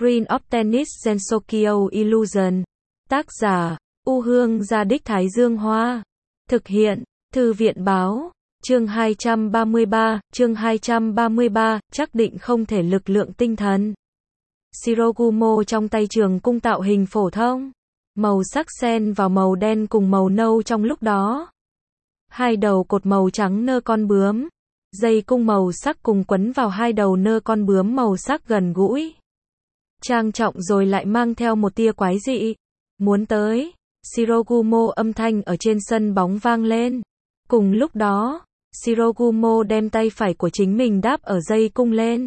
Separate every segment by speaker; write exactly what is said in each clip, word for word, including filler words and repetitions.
Speaker 1: Green of Tennis Gensokyo Illusion. Tác giả, U Hương Gia Đích Thái Dương Hoa. Thực hiện, Thư viện Báo. Chương hai trăm ba mươi ba, chương hai trăm ba mươi ba, chắc định không thể lực lượng tinh thần. Shirogumo trong tay trường cung tạo hình phổ thông. Màu sắc xen vào màu đen cùng màu nâu trong lúc đó. Hai đầu cột màu trắng nơ con bướm. Dây cung màu sắc cùng quấn vào hai đầu nơ con bướm màu sắc gần gũi. Trang trọng rồi lại mang theo một tia quái dị. Muốn tới. Shirogumo âm thanh ở trên sân bóng vang lên. Cùng lúc đó, Shirogumo đem tay phải của chính mình đáp ở dây cung lên.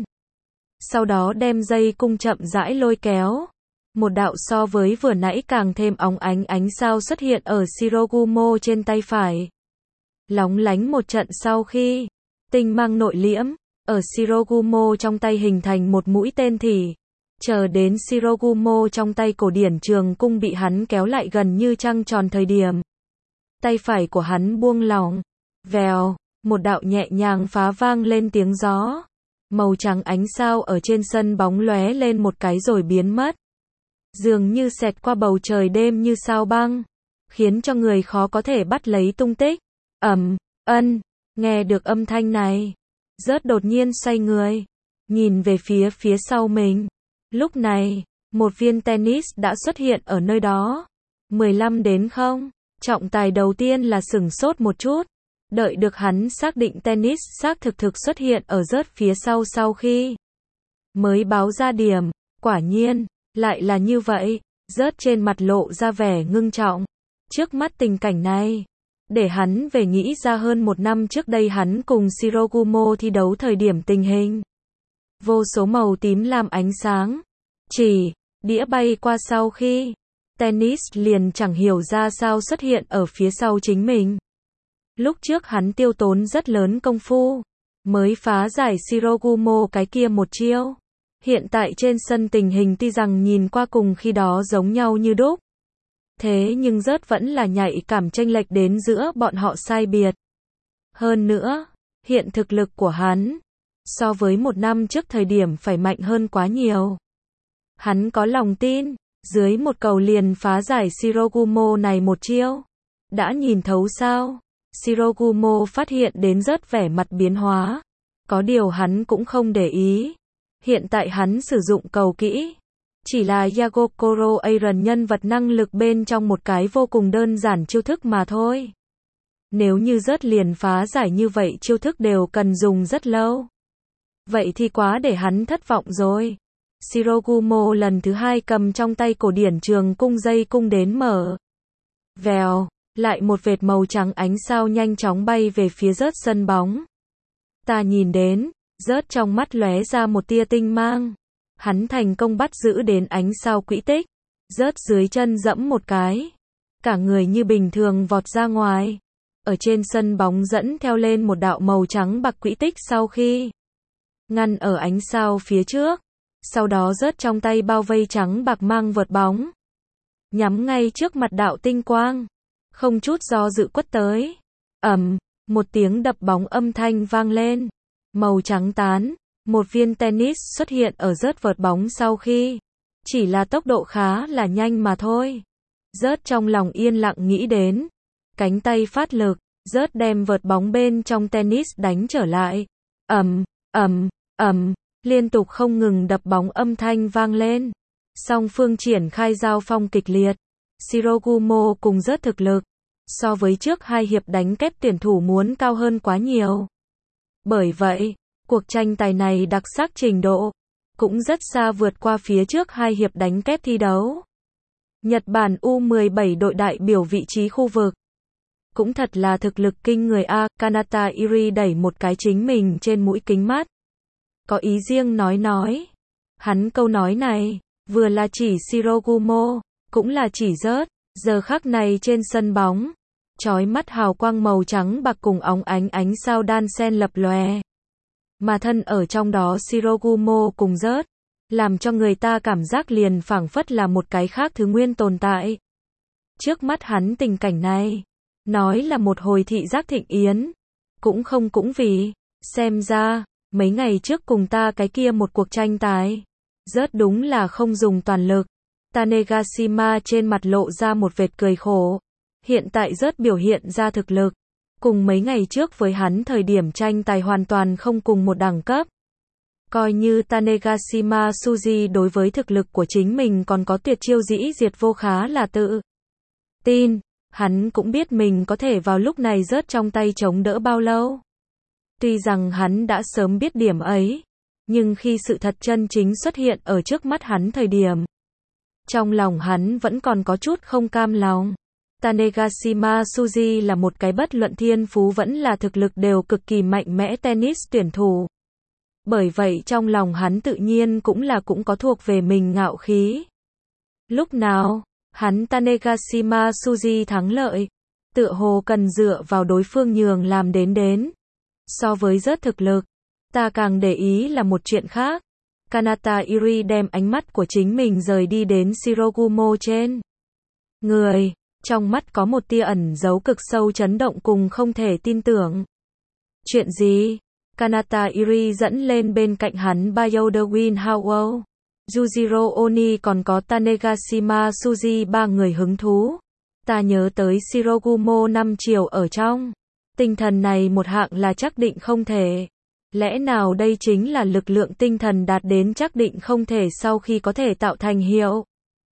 Speaker 1: Sau đó đem dây cung chậm rãi lôi kéo. Một đạo so với vừa nãy càng thêm óng ánh ánh sao xuất hiện ở Shirogumo trên tay phải. Lóng lánh một trận sau khi, tinh mang nội liễm, ở Shirogumo trong tay hình thành một mũi tên thỉ. Chờ đến Shirogumo trong tay cổ điển trường cung bị hắn kéo lại gần như trăng tròn thời điểm. Tay phải của hắn buông lỏng. Vèo, một đạo nhẹ nhàng phá vang lên tiếng gió. Màu trắng ánh sao ở trên sân bóng lóe lên một cái rồi biến mất. Dường như xẹt qua bầu trời đêm như sao băng. Khiến cho người khó có thể bắt lấy tung tích. Ầm, ân, nghe được âm thanh này. Rớt đột nhiên xoay người. Nhìn về phía phía sau mình. Lúc này, một viên tennis đã xuất hiện ở nơi đó. mười lăm đến không. Trọng tài đầu tiên là sửng sốt một chút. Đợi được hắn xác định tennis xác thực thực xuất hiện ở rớt phía sau sau khi mới báo ra điểm. Quả nhiên, lại là như vậy. Rớt trên mặt lộ ra vẻ ngưng trọng. Trước mắt tình cảnh này, để hắn về nghĩ ra hơn một năm trước đây hắn cùng Shirogumo thi đấu thời điểm tình hình. Vô số màu tím lam ánh sáng. Chỉ, đĩa bay qua sau khi tennis liền chẳng hiểu ra sao xuất hiện ở phía sau chính mình. Lúc trước hắn tiêu tốn rất lớn công phu, mới phá giải Shirogumo cái kia một chiêu. Hiện tại trên sân tình hình tuy rằng nhìn qua cùng khi đó giống nhau như đúc. Thế nhưng rớt vẫn là nhạy cảm chênh lệch đến giữa bọn họ sai biệt. Hơn nữa, hiện thực lực của hắn, so với một năm trước thời điểm phải mạnh hơn quá nhiều. Hắn có lòng tin, dưới một cầu liền phá giải Shirogumo này một chiêu. Đã nhìn thấu sao? Shirogumo phát hiện đến rất vẻ mặt biến hóa. Có điều hắn cũng không để ý. Hiện tại hắn sử dụng cầu kỹ. Chỉ là Yagokoro Aaron nhân vật năng lực bên trong một cái vô cùng đơn giản chiêu thức mà thôi. Nếu như rớt liền phá giải như vậy chiêu thức đều cần dùng rất lâu. Vậy thì quá để hắn thất vọng rồi. Shirogumo lần thứ hai cầm trong tay cổ điển trường cung dây cung đến mở. Vèo, lại một vệt màu trắng ánh sao nhanh chóng bay về phía rớt sân bóng. Ta nhìn đến, rớt trong mắt lóe ra một tia tinh mang. Hắn thành công bắt giữ đến ánh sao quỹ tích. Rớt dưới chân dẫm một cái. Cả người như bình thường vọt ra ngoài. Ở trên sân bóng dẫn theo lên một đạo màu trắng bạc quỹ tích sau khi ngăn ở ánh sao phía trước. Sau đó rớt trong tay bao vây trắng bạc mang vợt bóng. Nhắm ngay trước mặt đạo tinh quang. Không chút do dự quất tới. Ầm, một tiếng đập bóng âm thanh vang lên. Màu trắng tán. Một viên tennis xuất hiện ở rớt vợt bóng sau khi. Chỉ là tốc độ khá là nhanh mà thôi. Rớt trong lòng yên lặng nghĩ đến. Cánh tay phát lực. Rớt đem vợt bóng bên trong tennis đánh trở lại. Ầm, ầm, ầm. Liên tục không ngừng đập bóng âm thanh vang lên. Song phương triển khai giao phong kịch liệt. Shirogumo cùng rớt thực lực. So với trước hai hiệp đánh kép tuyển thủ muốn cao hơn quá nhiều. Bởi vậy, cuộc tranh tài này đặc sắc trình độ. Cũng rất xa vượt qua phía trước hai hiệp đánh kép thi đấu. Nhật Bản U mười bảy đội đại biểu vị trí khu vực. Cũng thật là thực lực kinh người a. Kanata Iri đẩy một cái chính mình trên mũi kính mắt. Có ý riêng nói nói. Hắn câu nói này, vừa là chỉ Shirogumo, cũng là chỉ rớt. Giờ khắc này trên sân bóng, chói mắt hào quang màu trắng bạc cùng óng ánh ánh sao đan xen lập lòe. Mà thân ở trong đó Shirogumo cùng rớt, làm cho người ta cảm giác liền phảng phất là một cái khác thứ nguyên tồn tại. Trước mắt hắn tình cảnh này, nói là một hồi thị giác thịnh yến, cũng không cũng vì, xem ra, mấy ngày trước cùng ta cái kia một cuộc tranh tài, Rớt đúng là không dùng toàn lực. Tanegashima trên mặt lộ ra một vệt cười khổ. Hiện tại rớt biểu hiện ra thực lực. Cùng mấy ngày trước với hắn thời điểm tranh tài hoàn toàn không cùng một đẳng cấp. Coi như Tanegashima Tsuji đối với thực lực của chính mình còn có tuyệt chiêu dĩ diệt vô khá là tự tin. Hắn cũng biết mình có thể vào lúc này rớt trong tay chống đỡ bao lâu. Tuy rằng hắn đã sớm biết điểm ấy, nhưng khi sự thật chân chính xuất hiện ở trước mắt hắn thời điểm, trong lòng hắn vẫn còn có chút không cam lòng. Tanegashima Tsuji là một cái bất luận thiên phú vẫn là thực lực đều cực kỳ mạnh mẽ tennis tuyển thủ. Bởi vậy trong lòng hắn tự nhiên cũng là cũng có thuộc về mình ngạo khí. Lúc nào, hắn Tanegashima Tsuji thắng lợi, tựa hồ cần dựa vào đối phương nhường làm đến đến. So với rớt thực lực, ta càng để ý là một chuyện khác. Kanata Iri đem ánh mắt của chính mình rời đi đến Shirogumo trên người, trong mắt có một tia ẩn giấu cực sâu chấn động cùng không thể tin tưởng. Chuyện gì? Kanata Iri dẫn lên bên cạnh hắn Byoda Winhao, Yujiro Oni còn có Tanegashima Tsuji ba người hứng thú. Ta nhớ tới Shirogumo năm chiều ở trong. Tinh thần này một hạng là chắc định không thể. Lẽ nào đây chính là lực lượng tinh thần đạt đến chắc định không thể sau khi có thể tạo thành hiệu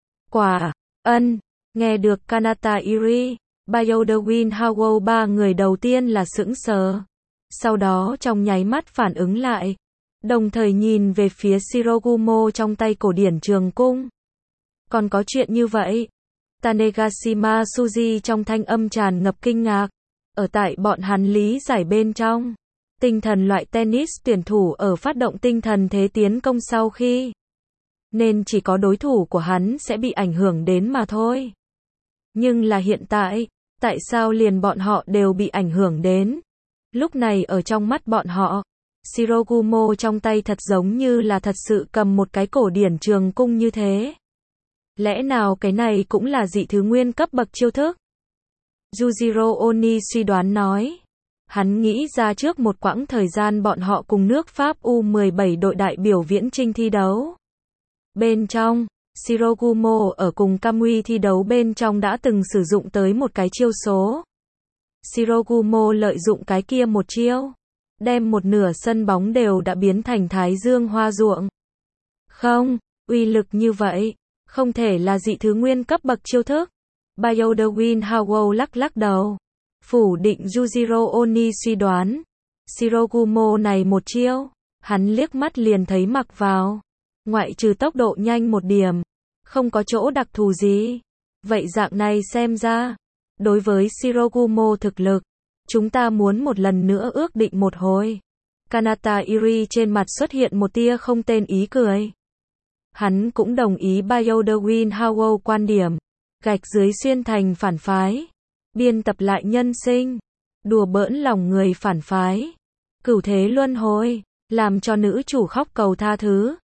Speaker 1: quả? Ân, nghe được Kanata Iri, Byoda Winhao ba người đầu tiên là sững sờ. Sau đó trong nháy mắt phản ứng lại, đồng thời nhìn về phía Shirogumo trong tay cổ điển trường cung. Còn có chuyện như vậy? Tanegashima Tsuji trong thanh âm tràn ngập kinh ngạc. Ở tại bọn hắn lý giải bên trong, tinh thần loại tennis tuyển thủ ở phát động tinh thần thế tiến công sau khi, nên chỉ có đối thủ của hắn sẽ bị ảnh hưởng đến mà thôi. Nhưng là hiện tại, tại sao liền bọn họ đều bị ảnh hưởng đến? Lúc này ở trong mắt bọn họ, Shirogumo trong tay thật giống như là thật sự cầm một cái cổ điển trường cung như thế. Lẽ nào cái này cũng là dị thứ nguyên cấp bậc chiêu thức? Yujiro Oni suy đoán nói. Hắn nghĩ ra trước một quãng thời gian bọn họ cùng nước Pháp U mười bảy đội đại biểu viễn chinh thi đấu. Bên trong, Shirogumo ở cùng Kamui thi đấu bên trong đã từng sử dụng tới một cái chiêu số. Shirogumo lợi dụng cái kia một chiêu, đem một nửa sân bóng đều đã biến thành thái dương hoa ruộng. Không, uy lực như vậy, không thể là dị thứ nguyên cấp bậc chiêu thức. Byoda Winhao lắc lắc đầu, phủ định Yujiro Oni suy đoán. Shirogumo này một chiêu, hắn liếc mắt liền thấy mặc vào. Ngoại trừ tốc độ nhanh một điểm, không có chỗ đặc thù gì. Vậy dạng này xem ra, đối với Shirogumo thực lực, chúng ta muốn một lần nữa ước định một hồi. Kanata Iri trên mặt xuất hiện một tia không tên ý cười. Hắn cũng đồng ý Byoda Winhao quan điểm. Gạch dưới xuyên thành phản phái. Biên tập lại nhân sinh. Đùa bỡn lòng người phản phái. Cửu thế luân hồi. Làm cho nữ chủ khóc cầu tha thứ.